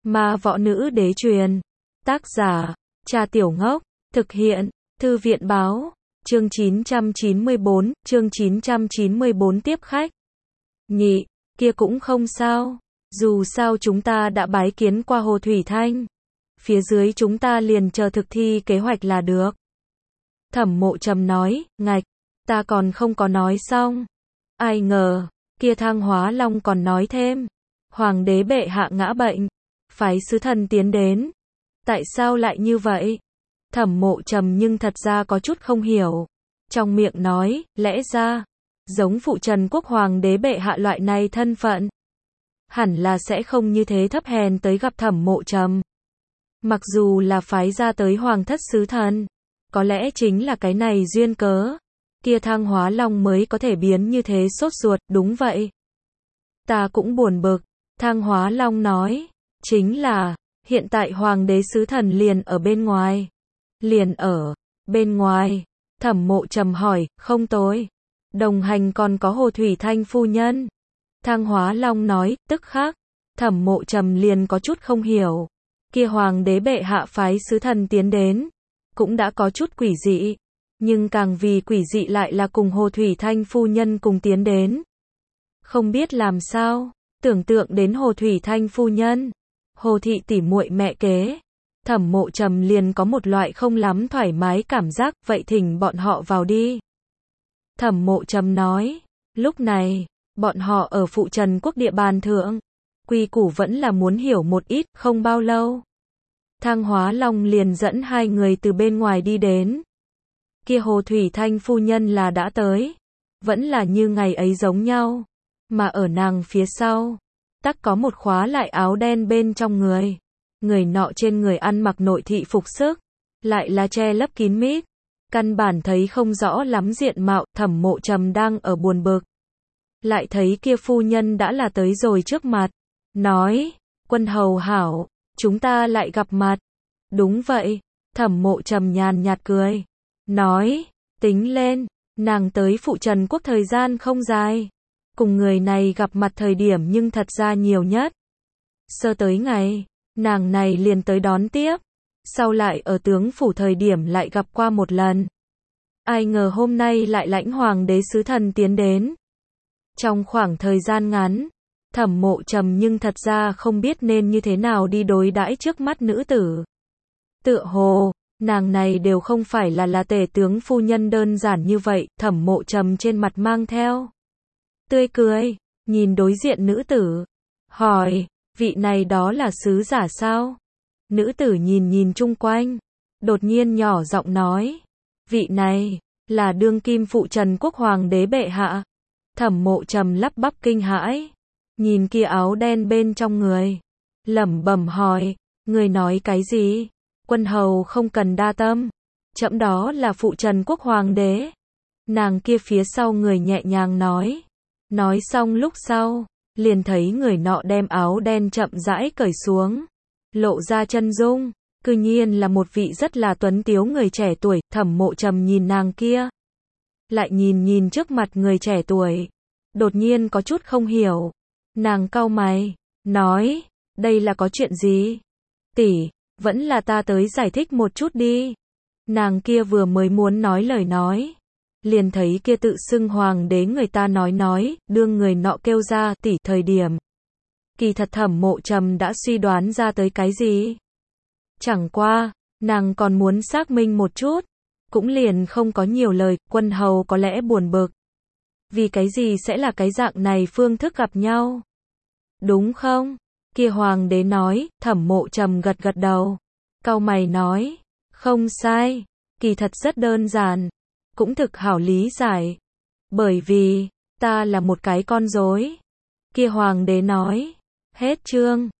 Ma Võ Nữ Đế Truyền. Tác giả, Cha Tiểu Ngốc. Thực hiện, Thư viện Báo. Chương 994 tiếp khách. Nhị, kia cũng không sao. Dù sao chúng ta đã bái kiến qua Hồ Thủy Thanh. Phía dưới chúng ta liền chờ thực thi kế hoạch là được. Thẩm Mộ Trầm nói, ngạch, ta còn không có nói xong. Ai ngờ, kia Thang Hóa Long còn nói thêm. Hoàng đế bệ hạ ngã bệnh. Phái sứ thần tiến đến. Tại sao lại như vậy? Thẩm Mộ Trầm nhưng thật ra có chút không hiểu. Trong miệng nói, lẽ ra, giống phụ Trần Quốc Hoàng đế bệ hạ loại này thân phận. Hẳn là sẽ không như thế thấp hèn tới gặp Thẩm Mộ Trầm. Mặc dù là phái ra tới Hoàng thất sứ thần. Có lẽ chính là cái này duyên cớ. Kia Thang Hóa Long mới có thể biến như thế sốt ruột, đúng vậy. Ta cũng buồn bực. Thang Hóa Long nói, chính là, hiện tại Hoàng đế sứ thần liền ở bên ngoài. Liền ở bên ngoài. Thẩm Mộ Trầm hỏi, không tối. Đồng hành còn có Hồ Thủy Thanh phu nhân. Thang Hóa Long nói, tức khắc. Thẩm Mộ Trầm liền có chút không hiểu. Kia Hoàng đế bệ hạ phái sứ thần tiến đến. Cũng đã có chút quỷ dị. Nhưng càng vì quỷ dị lại là cùng Hồ Thủy Thanh phu nhân cùng tiến đến. Không biết làm sao. Tưởng tượng đến Hồ Thủy Thanh phu nhân. Hồ thị tỷ muội mẹ kế. Thẩm Mộ Trầm liền có một loại không lắm thoải mái cảm giác, vậy thỉnh bọn họ vào đi. Thẩm Mộ Trầm nói, lúc này, bọn họ ở phụ Trần Quốc địa bàn thượng. Quy củ vẫn là muốn hiểu một ít, không bao lâu. Thang Hóa Long liền dẫn hai người từ bên ngoài đi đến. Kia Hồ Thủy Thanh phu nhân là đã tới. Vẫn là như ngày ấy giống nhau. Mà ở nàng phía sau, tắc có một khóa lại áo đen bên trong người. Người nọ trên người ăn mặc nội thị phục sức, lại là che lấp kín mít. Căn bản thấy không rõ lắm diện mạo. Thẩm Mộ Trầm đang ở buồn bực. Lại thấy kia phu nhân đã là tới rồi trước mặt. Nói, quân hầu hảo, chúng ta lại gặp mặt. Đúng vậy. Thẩm Mộ Trầm nhàn nhạt cười. Nói, tính lên, nàng tới phụ Trần Quốc thời gian không dài. Cùng người này gặp mặt thời điểm nhưng thật ra nhiều nhất. Sơ tới ngày, nàng này liền tới đón tiếp. Sau lại ở tướng phủ thời điểm lại gặp qua một lần. Ai ngờ hôm nay lại lãnh Hoàng đế sứ thần tiến đến. Trong khoảng thời gian ngắn, Thẩm Mộ Trầm nhưng thật ra không biết nên như thế nào đi đối đãi trước mắt nữ tử. Tựa hồ, nàng này đều không phải là tể tướng phu nhân đơn giản như vậy. Thẩm Mộ Trầm trên mặt mang theo tươi cười, nhìn đối diện nữ tử. Hỏi, vị này đó là sứ giả sao? Nữ tử nhìn chung quanh. Đột nhiên nhỏ giọng nói. Vị này, là đương kim phụ Trần Quốc Hoàng đế bệ hạ. Thẩm Mộ Trầm lắp bắp kinh hãi. Nhìn kia áo đen bên trong người. Lẩm bẩm hỏi, người nói cái gì? Quân hầu không cần đa tâm. Trẫm đó là phụ Trần Quốc Hoàng đế. Nàng kia phía sau người nhẹ nhàng nói. Nói xong lúc sau, liền thấy người nọ đem áo đen chậm rãi cởi xuống. Lộ ra chân dung, cư nhiên là một vị rất là tuấn tiếu người trẻ tuổi. Thẩm Mộ Trầm nhìn nàng kia. Lại nhìn trước mặt người trẻ tuổi. Đột nhiên có chút không hiểu. Nàng cau mày, nói, đây là có chuyện gì? Tỷ, vẫn là ta tới giải thích một chút đi. Nàng kia vừa mới muốn nói lời nói. Liền thấy kia tự xưng Hoàng đế người ta nói, đương người nọ kêu ra tỷ thời điểm. Kỳ thật Thẩm Mộ Trầm đã suy đoán ra tới cái gì. Chẳng qua, nàng còn muốn xác minh một chút. Cũng liền không có nhiều lời. Quân hầu có lẽ buồn bực. Vì cái gì sẽ là cái dạng này phương thức gặp nhau? Đúng không? Kia Hoàng đế nói. Thẩm Mộ Trầm gật đầu. Cau mày nói. Không sai. Kỳ thật rất đơn giản. Cũng thực hảo lý giải. Bởi vì, ta là một cái con rối. Kia Hoàng đế nói. Hết chương.